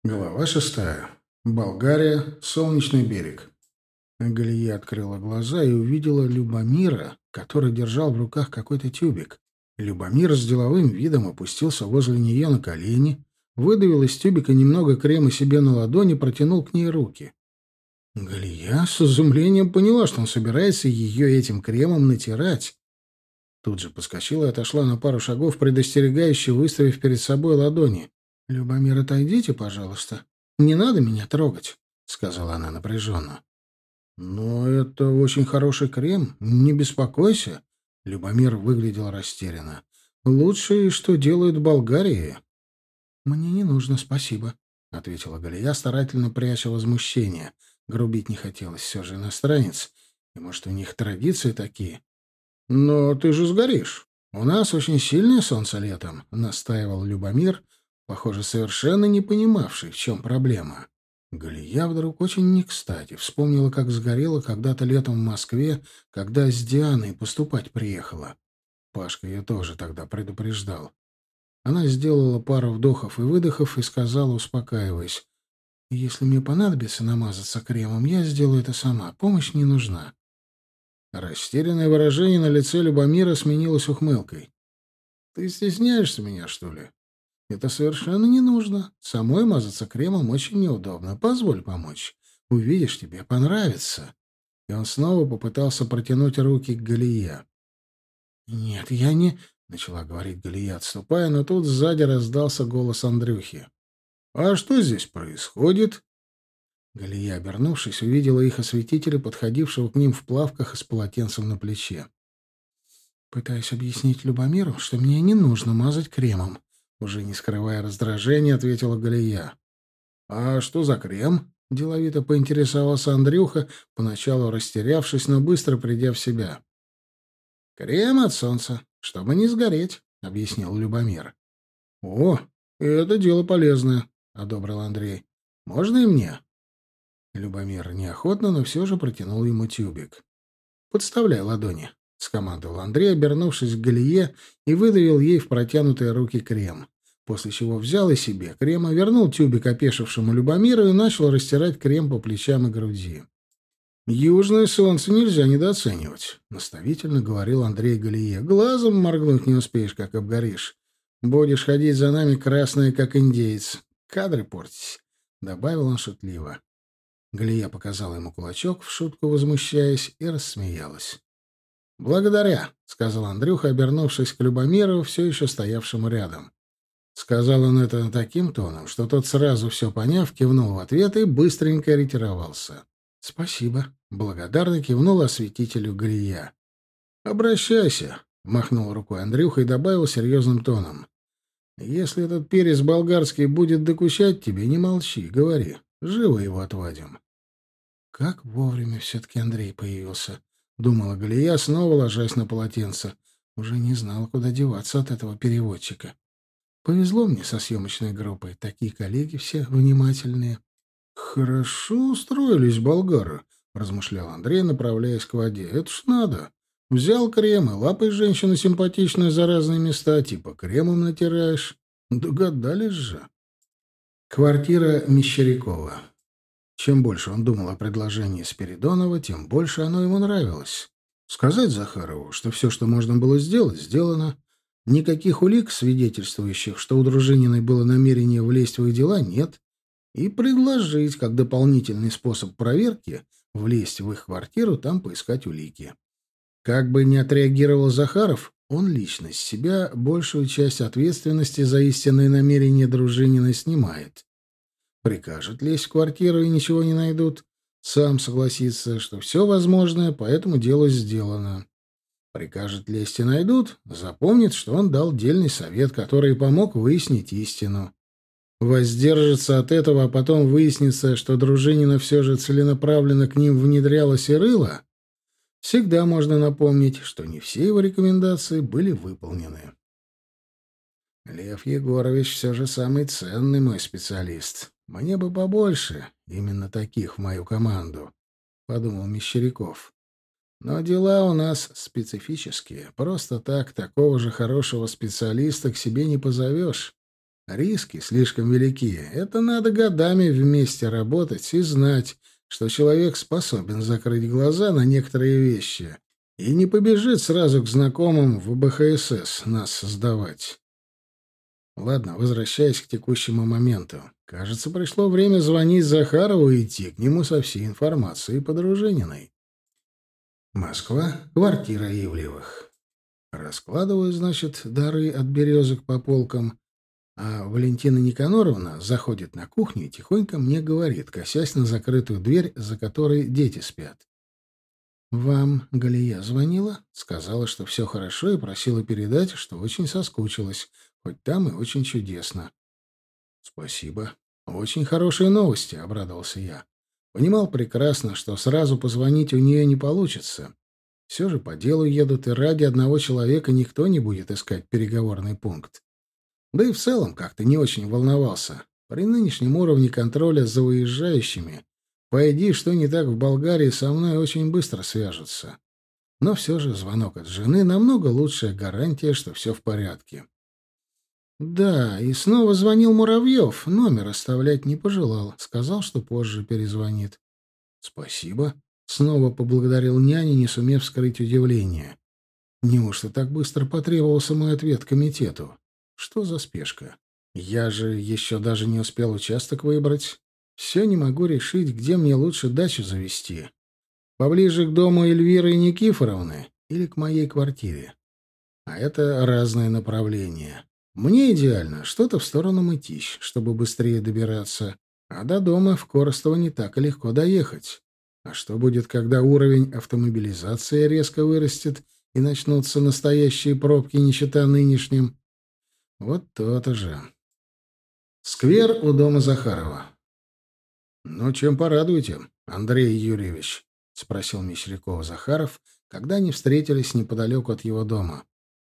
Глава 6. Болгария. Солнечный берег. Галия открыла глаза и увидела Любомира, который держал в руках какой-то тюбик. Любомир с деловым видом опустился возле нее на колени, выдавил из тюбика немного крема себе на ладони и протянул к ней руки. Галия с изумлением поняла, что он собирается ее этим кремом натирать. Тут же подскочила и отошла на пару шагов, предостерегающе выставив перед собой ладони. «Любомир, отойдите, пожалуйста. Не надо меня трогать», — сказала она напряженно. «Но это очень хороший крем. Не беспокойся». Любомир выглядел растерянно. «Лучшее, что делают в Болгарии». «Мне не нужно, спасибо», — ответила Галия, старательно пряча возмущение. Грубить не хотелось, все же иностранец. И, может, у них традиции такие. «Но ты же сгоришь. У нас очень сильное солнце летом», — настаивал Любомир, похоже, совершенно не понимавший, в чем проблема. Галия вдруг очень не кстати вспомнила, как сгорела когда-то летом в Москве, когда с Дианой поступать приехала. Пашка ее тоже тогда предупреждал. Она сделала пару вдохов и выдохов и сказала, успокаиваясь, «Если мне понадобится намазаться кремом, я сделаю это сама. Помощь не нужна». Растерянное выражение на лице Любомира сменилось ухмылкой. «Ты стесняешься меня, что ли? Это совершенно не нужно. Самой мазаться кремом очень неудобно. Позволь помочь. Увидишь, тебе понравится». И он снова попытался протянуть руки к Галие. «Нет, я не...» — начала говорить Галия, отступая, но тут сзади раздался голос Андрюхи. «А что здесь происходит?» Галия, обернувшись, увидела их осветителя, подходившего к ним в плавках и с полотенцем на плече. Пытаюсь объяснить Любомиру, что мне не нужно мазать кремом. Уже не скрывая раздражения, ответила Галия. «А что за крем?» — деловито поинтересовался Андрюха, поначалу растерявшись, но быстро придя в себя. «Крем от солнца, чтобы не сгореть», — объяснил Любомир. «О, это дело полезное», — одобрил Андрей. «Можно и мне?» Любомир неохотно, но все же протянул ему тюбик. «Подставляй ладони», — скомандовал Андрей, обернувшись к Галие, и выдавил ей в протянутые руки крем. После чего взял и себе крема, вернул тюбик опешившему Любомиру и начал растирать крем по плечам и груди. «Южное солнце нельзя недооценивать», — наставительно говорил Андрей Галие. «Глазом моргнуть не успеешь, как обгоришь. Будешь ходить за нами красная, как индеец. Кадры портить», — добавил он шутливо. Галия показала ему кулачок, в шутку возмущаясь, и рассмеялась. «Благодаря», — сказал Андрюха, обернувшись к Любомиру, все еще стоявшему рядом. Сказал он это таким тоном, что тот, сразу все поняв, кивнул в ответ и быстренько ретировался. «Спасибо», — благодарно кивнул осветителю Галия. «Обращайся», — махнул рукой Андрюха и добавил серьезным тоном. «Если этот перец болгарский будет докучать тебе, не молчи, говори. Живо его отвадим». «Как вовремя все-таки Андрей появился», — думала Галия, снова ложась на полотенце. Уже не знала, куда деваться от этого переводчика. Повезло мне со съемочной группой. Такие коллеги все внимательные. «Хорошо устроились болгары», — размышлял Андрей, направляясь к воде. «Это ж надо. Взял крем и лапой женщину симпатичную за разные места, типа кремом натираешь. Догадались же». Квартира Мещерякова. Чем больше он думал о предложении Спиридонова, тем больше оно ему нравилось. Сказать Захарову, что все, что можно было сделать, сделано. Никаких улик, свидетельствующих, что у Дружининой было намерение влезть в их дела, нет. И предложить, как дополнительный способ проверки, влезть в их квартиру, там поискать улики. Как бы ни отреагировал Захаров, он лично с себя большую часть ответственности за истинные намерения Дружининой снимает. Прикажет лезть в квартиру и ничего не найдут. Сам согласится, что все возможное по этому делу сделано. Прикажет лезть и найдут, запомнит, что он дал дельный совет, который помог выяснить истину. Воздержится от этого, а потом выяснится, что Дружинина все же целенаправленно к ним внедрялась и рыла. Всегда можно напомнить, что не все его рекомендации были выполнены. Лев Егорович все же самый ценный мой специалист. Мне бы побольше именно таких в мою команду, — подумал Мещеряков. Но дела у нас специфические. Просто так такого же хорошего специалиста к себе не позовешь. Риски слишком велики. Это надо годами вместе работать и знать, что человек способен закрыть глаза на некоторые вещи и не побежит сразу к знакомым в БХСС нас сдавать. Ладно, возвращаясь к текущему моменту. Кажется, пришло время звонить Захарову и идти к нему со всей информацией по Дружининой. Москва, квартира Ивлевых. Раскладываю, значит, дары от березок по полкам, а Валентина Никаноровна заходит на кухню и тихонько мне говорит, косясь на закрытую дверь, за которой дети спят. «Вам Галия звонила, сказала, что все хорошо и просила передать, что очень соскучилась, хоть там и очень чудесно». «Спасибо. Очень хорошие новости», — обрадовался я. Понимал прекрасно, что сразу позвонить у нее не получится. Все же по делу едут, и ради одного человека никто не будет искать переговорный пункт. Да и в целом как-то не очень волновался. При нынешнем уровне контроля за выезжающими, пойди, что не так в Болгарии, со мной очень быстро свяжутся. Но все же звонок от жены намного лучшая гарантия, что все в порядке. Да, и снова звонил Муравьев, номер оставлять не пожелал, сказал, что позже перезвонит. Спасибо. Снова поблагодарил няня, не сумев скрыть удивление. Неужто так быстро потребовался мой ответ комитету? Что за спешка? Я же еще даже не успел участок выбрать. Все не могу решить, где мне лучше дачу завести. Поближе к дому Эльвиры Никифоровны или к моей квартире. А это разные направления. Мне идеально что-то в сторону Мытищ, чтобы быстрее добираться, а до дома в Коростова не так и легко доехать. А что будет, когда уровень автомобилизации резко вырастет и начнутся настоящие пробки, не чета нынешним? Вот то-то же. Сквер у дома Захарова. «Ну, чем порадуете, Андрей Юрьевич?» — спросил Мещеряков Захаров, когда они встретились неподалеку от его дома.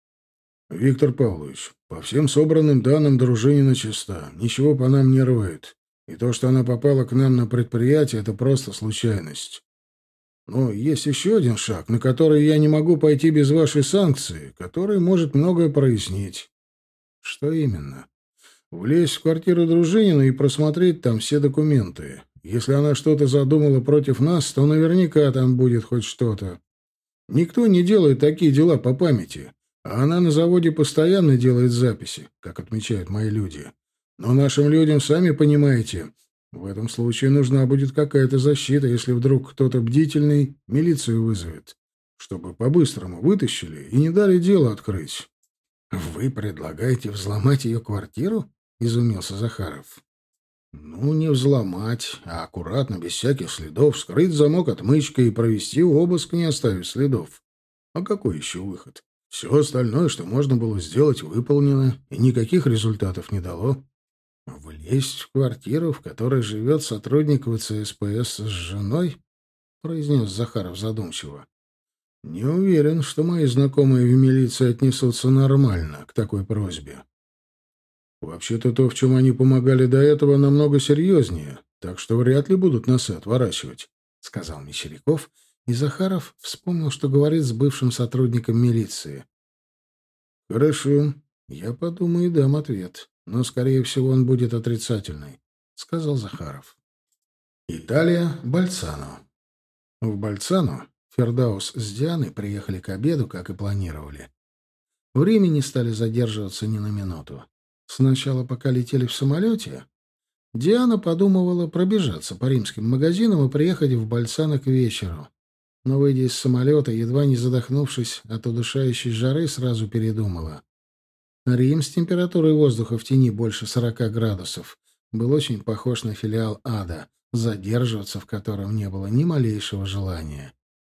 «Виктор Павлович, по всем собранным данным Дружинина чиста, ничего по нам не роет. И то, что она попала к нам на предприятие, это просто случайность. Но есть еще один шаг, на который я не могу пойти без вашей санкции, который может многое прояснить». «Что именно?» «Влезть в квартиру Дружинина и просмотреть там все документы. Если она что-то задумала против нас, то наверняка там будет хоть что-то. Никто не делает такие дела по памяти». А она на заводе постоянно делает записи, как отмечают мои люди. Но нашим людям, сами понимаете, в этом случае нужна будет какая-то защита, если вдруг кто-то бдительный милицию вызовет, чтобы по-быстрому вытащили и не дали дело открыть». «Вы предлагаете взломать ее квартиру?» — изумился Захаров. «Ну, не взломать, а аккуратно, без всяких следов, вскрыть замок отмычкой и провести обыск, не оставив следов. А какой еще выход? Все остальное, что можно было сделать, выполнено, и никаких результатов не дало. Влезть в квартиру, в которой живет сотрудник ВЦСПС с женой?» — произнес Захаров задумчиво. «Не уверен, что мои знакомые в милиции отнесутся нормально к такой просьбе. Вообще-то то, в чем они помогали до этого, намного серьезнее, так что вряд ли будут носы отворачивать», — сказал Мещеряков, и Захаров вспомнил, что говорит с бывшим сотрудником милиции. «Хорошо, я подумаю и дам ответ, но, скорее всего, он будет отрицательный», — сказал Захаров. Италия, Больцано. В Больцано Фердаус с Дианой приехали к обеду, как и планировали. В Риме не стали задерживаться ни на минуту. Сначала, пока летели в самолете, Диана подумывала пробежаться по римским магазинам и приехать в Больцано к вечеру. Но, выйдя из самолета, едва не задохнувшись от удушающей жары, сразу передумала. Рим с температурой воздуха в тени больше 40 градусов был очень похож на филиал ада, задерживаться в котором не было ни малейшего желания.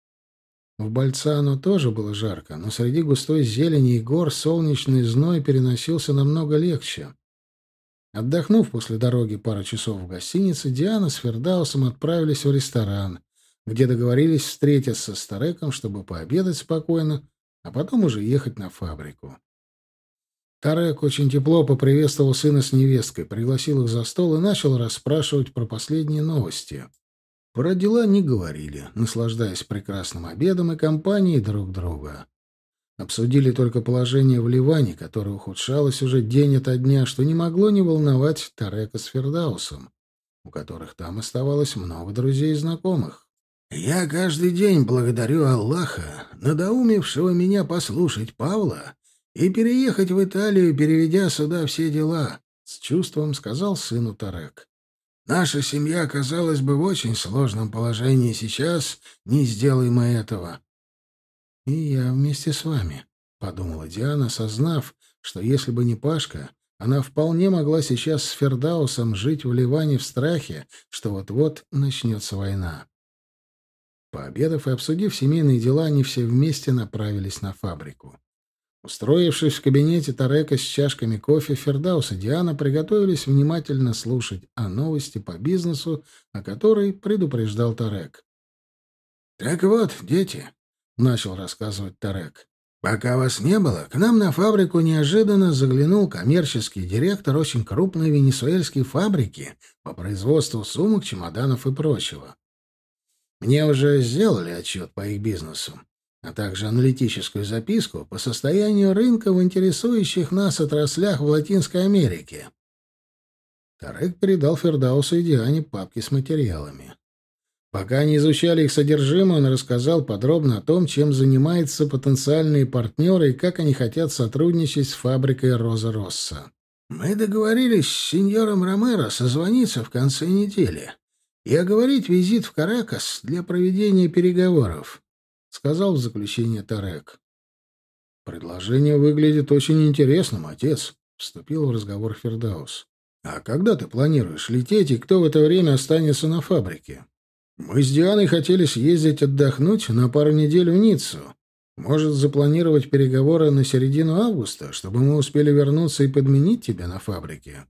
В Больцано тоже было жарко, но среди густой зелени и гор солнечный зной переносился намного легче. Отдохнув после дороги пару часов в гостинице, Диана с Фердаусом отправились в ресторан, где договорились встретиться с Тареком, чтобы пообедать спокойно, а потом уже ехать на фабрику. Тарек очень тепло поприветствовал сына с невесткой, пригласил их за стол и начал расспрашивать про последние новости. Про дела не говорили, наслаждаясь прекрасным обедом и компанией друг друга. Обсудили только положение в Ливане, которое ухудшалось уже день ото дня, что не могло не волновать Тарека с Фердаусом, у которых там оставалось много друзей и знакомых. «Я каждый день благодарю Аллаха, надоумевшего меня послушать Павла и переехать в Италию, переведя сюда все дела», — с чувством сказал сыну Тарек. «Наша семья оказалась бы в очень сложном положении сейчас, не сделай мы этого». «И я вместе с вами», — подумала Диана, осознав, что если бы не Пашка, она вполне могла сейчас с Фердаусом жить в Ливане в страхе, что вот-вот начнется война. Пообедав и обсудив семейные дела, они все вместе направились на фабрику. Устроившись в кабинете Тарека с чашками кофе, Фердаус и Диана приготовились внимательно слушать о новости по бизнесу, о которой предупреждал Тарек. «Так вот, дети», — начал рассказывать Тарек, — «пока вас не было, к нам на фабрику неожиданно заглянул коммерческий директор очень крупной венесуэльской фабрики по производству сумок, чемоданов и прочего. Мне уже сделали отчет по их бизнесу, а также аналитическую записку по состоянию рынка в интересующих нас отраслях в Латинской Америке». Тарек передал Фердаусу и Диане папки с материалами. Пока они изучали их содержимое, он рассказал подробно о том, чем занимаются потенциальные партнеры и как они хотят сотрудничать с фабрикой «Роза Росса». «Мы договорились с сеньором Ромеро созвониться в конце недели и оговорить визит в Каракас для проведения переговоров», — сказал в заключение Тарек. «Предложение выглядит очень интересным, отец», — вступил в разговор Фердаус. «А когда ты планируешь лететь, и кто в это время останется на фабрике? Мы с Дианой хотели съездить отдохнуть на пару недель в Ниццу. Может, запланировать переговоры на середину августа, чтобы мы успели вернуться и подменить тебя на фабрике?»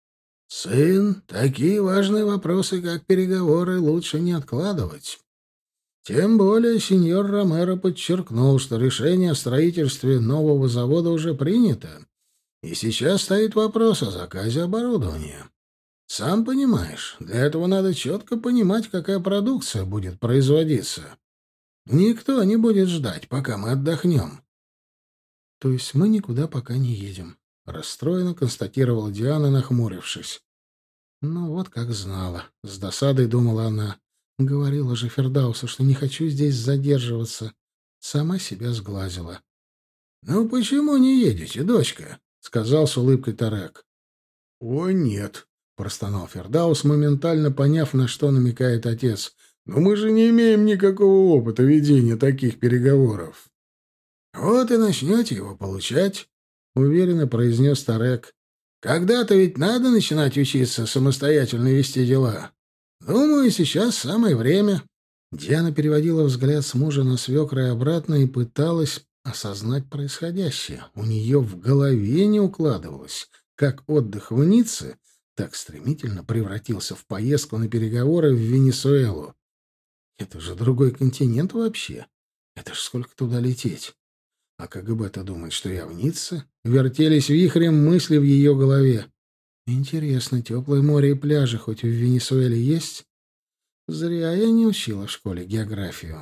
«Сын, такие важные вопросы, как переговоры, лучше не откладывать. Тем более сеньор Ромеро подчеркнул, что решение о строительстве нового завода уже принято, и сейчас стоит вопрос о заказе оборудования. Сам понимаешь, для этого надо четко понимать, какая продукция будет производиться. Никто не будет ждать, пока мы отдохнем». «То есть мы никуда пока не едем», — расстроенно констатировала Диана, нахмурившись. «Ну вот как знала», — с досадой думала она. «Говорила же Фердаусу, что не хочу здесь задерживаться. Сама себя сглазила». «Ну почему не едете, дочка?» — сказал с улыбкой Тарек. «О, нет», — простонал Фердаус, моментально поняв, на что намекает отец. «Но мы же не имеем никакого опыта ведения таких переговоров». «Вот и начнете его получать», — уверенно произнес Тарек. «Когда-то ведь надо начинать учиться самостоятельно вести дела. Думаю, сейчас самое время». Диана переводила взгляд с мужа на свекра и обратно и пыталась осознать происходящее. У нее в голове не укладывалось, как отдых в Ницце так стремительно превратился в поездку на переговоры в Венесуэлу. Это же другой континент вообще. Это ж сколько туда лететь? А КГБ-то думает, что я в Ницце? Вертелись вихрем мысли в ее голове. Интересно, теплое море и пляжи хоть в Венесуэле есть? Зря я не учила в школе географию.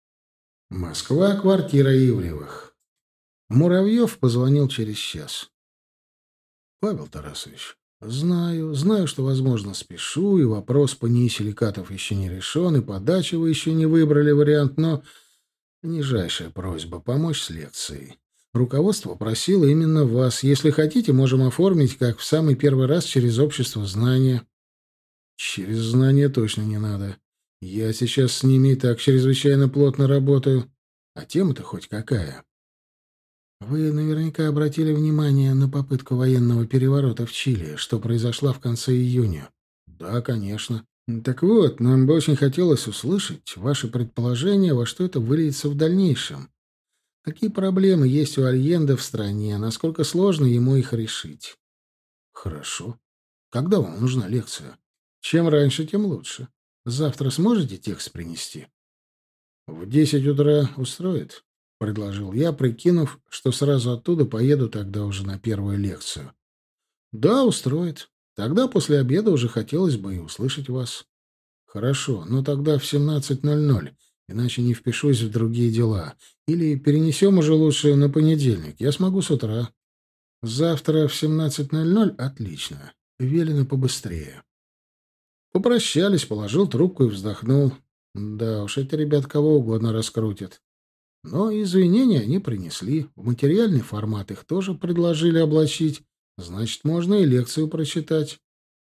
Москва, квартира Ивлевых. Муравьев позвонил через час. «Павел Тарасович, знаю, что, возможно, спешу, и вопрос по НИИ силикатов еще не решен, и по даче вы еще не выбрали вариант, но нижайшая просьба помочь с лекцией. Руководство просило именно вас. Если хотите, можем оформить, как в самый первый раз, через общество знания». «Через знания точно не надо. Я сейчас с ними и так чрезвычайно плотно работаю. А тема-то хоть какая?» «Вы наверняка обратили внимание на попытку военного переворота в Чили, что произошла в конце июня». «Да, конечно. Так вот, нам бы очень хотелось услышать ваши предположения, во что это выльется в дальнейшем. Какие проблемы есть у Альенде в стране, насколько сложно ему их решить?» «Хорошо. Когда вам нужна лекция? Чем раньше, тем лучше. Завтра сможете текст принести?» «В 10 утра устроит?» — предложил я, прикинув, что сразу оттуда поеду тогда уже на первую лекцию. «Да, устроит. Тогда после обеда уже хотелось бы и услышать вас». «Хорошо, но тогда в 17:00. иначе не впишусь в другие дела. Или перенесем уже лучше на понедельник. Я смогу с утра. Завтра в 17:00? Отлично. Велено побыстрее. Попрощались, положил трубку и вздохнул. Да уж, эти ребят кого угодно раскрутят. Но извинения они принесли. В материальный формат их тоже предложили облачить. Значит, можно и лекцию прочитать.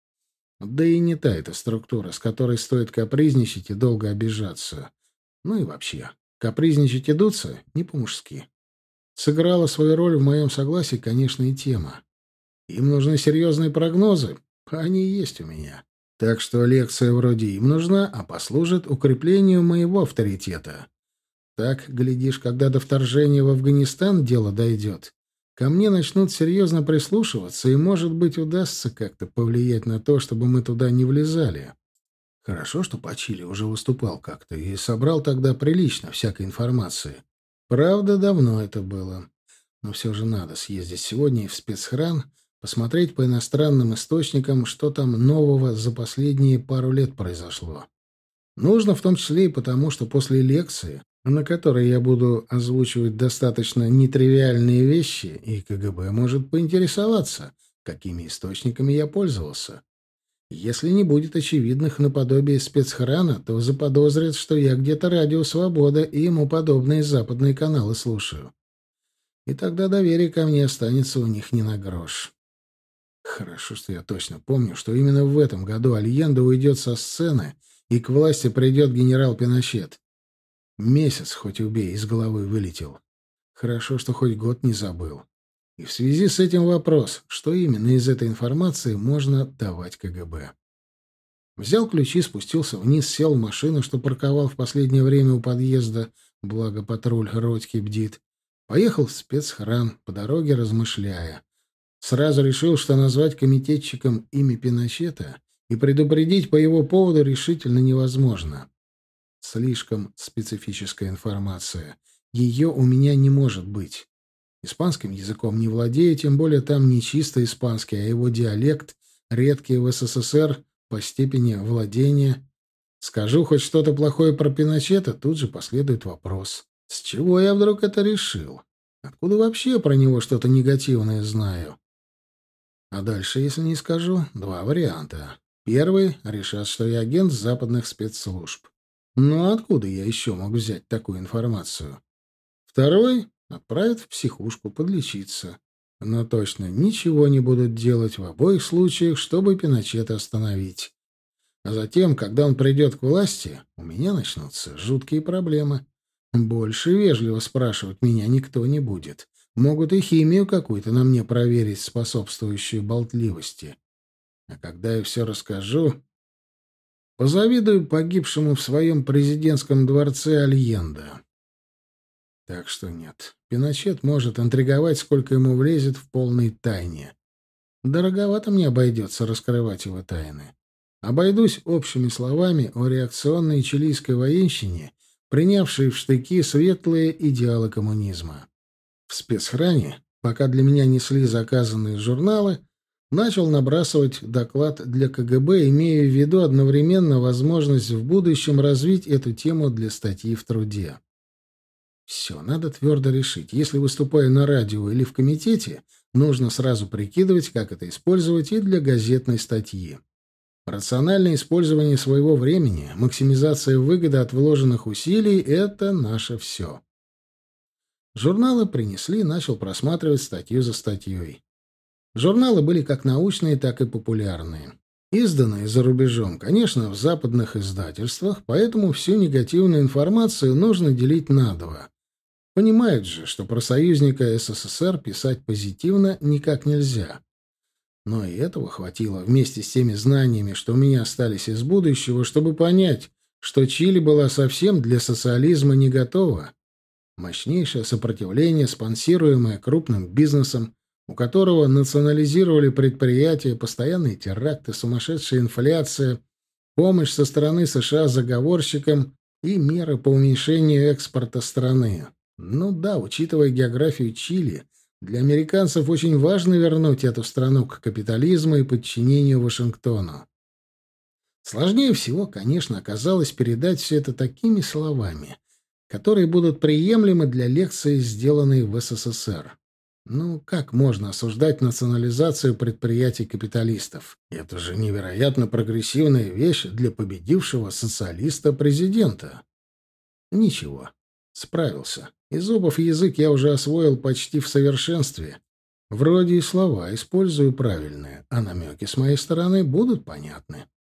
Да и не та эта структура, с которой стоит капризничать и долго обижаться. Ну и вообще, капризничать и дуться не по-мужски. Сыграла свою роль в моем согласии, конечно, и тема. Им нужны серьезные прогнозы, а они и есть у меня. Так что лекция вроде им нужна, а послужит укреплению моего авторитета. Так, глядишь, когда до вторжения в Афганистан дело дойдет, ко мне начнут серьезно прислушиваться, и, может быть, удастся как-то повлиять на то, чтобы мы туда не влезали. Хорошо, что по Чили уже выступал как-то и собрал тогда прилично всякой информации. Правда, давно это было. Но все же надо съездить сегодня и в спецхран, посмотреть по иностранным источникам, что там нового за последние пару лет произошло. Нужно в том числе и потому, что после лекции, на которой я буду озвучивать достаточно нетривиальные вещи, и КГБ может поинтересоваться, какими источниками я пользовался. Если не будет очевидных наподобие спецхрана, то заподозрят, что я где-то Радио Свобода и ему подобные западные каналы слушаю. И тогда доверие ко мне останется у них не на грош. Хорошо, что я точно помню, что именно в этом году Альенде уйдет со сцены, и к власти придет генерал Пиночет. Месяц, хоть убей, из головы вылетел. Хорошо, что хоть год не забыл. И в связи с этим вопрос, что именно из этой информации можно давать КГБ. Взял ключи, спустился вниз, сел в машину, что парковал в последнее время у подъезда, благо патруль Родьки бдит. Поехал в спецхран, по дороге размышляя. Сразу решил, что назвать комитетчиком имя Пиночета и предупредить по его поводу решительно невозможно. Слишком специфическая информация. Ее у меня не может быть. Испанским языком не владею, тем более там не чисто испанский, а его диалект, редкий в СССР по степени владения. Скажу хоть что-то плохое про Пиночета, тут же последует вопрос. С чего я вдруг это решил? Откуда вообще про него что-то негативное знаю? А дальше, если не скажу, два варианта. Первый — решат, что я агент западных спецслужб. Но откуда я еще мог взять такую информацию? Второй — отправят в психушку подлечиться. Но точно ничего не будут делать в обоих случаях, чтобы Пиночета остановить. А затем, когда он придет к власти, у меня начнутся жуткие проблемы. Больше вежливо спрашивать меня никто не будет. Могут и химию какую-то на мне проверить, способствующую болтливости. А когда я все расскажу, позавидую погибшему в своем президентском дворце Альенде. Так что нет, Пиночет может интриговать, сколько ему влезет в полной тайне. Дороговато мне обойдется раскрывать его тайны. Обойдусь общими словами о реакционной чилийской военщине, принявшей в штыки светлые идеалы коммунизма. В спецхране, пока для меня несли заказанные журналы, начал набрасывать доклад для КГБ, имея в виду одновременно возможность в будущем развить эту тему для статьи в труде. Все, надо твердо решить. Если выступаю на радио или в комитете, нужно сразу прикидывать, как это использовать и для газетной статьи. Рациональное использование своего времени, максимизация выгоды от вложенных усилий — это наше все. Журналы принесли, начал просматривать статью за статьей. Журналы были как научные, так и популярные. Изданные за рубежом, конечно, в западных издательствах, поэтому всю негативную информацию нужно делить на два. Понимают же, что про союзника СССР писать позитивно никак нельзя. Но и этого хватило вместе с теми знаниями, что у меня остались из будущего, чтобы понять, что Чили была совсем для социализма не готова. Мощнейшее сопротивление, спонсируемое крупным бизнесом, у которого национализировали предприятия, постоянные теракты, сумасшедшая инфляция, помощь со стороны США заговорщикам и меры по уменьшению экспорта страны. Ну да, учитывая географию Чили, для американцев очень важно вернуть эту страну к капитализму и подчинению Вашингтону. Сложнее всего, конечно, оказалось передать все это такими словами, которые будут приемлемы для лекции, сделанной в СССР. Ну, как можно осуждать национализацию предприятий капиталистов? Это же невероятно прогрессивная вещь для победившего социалиста-президента. Ничего, справился. И зубов язык я уже освоил почти в совершенстве. Вроде и слова использую правильные, а намеки с моей стороны будут понятны.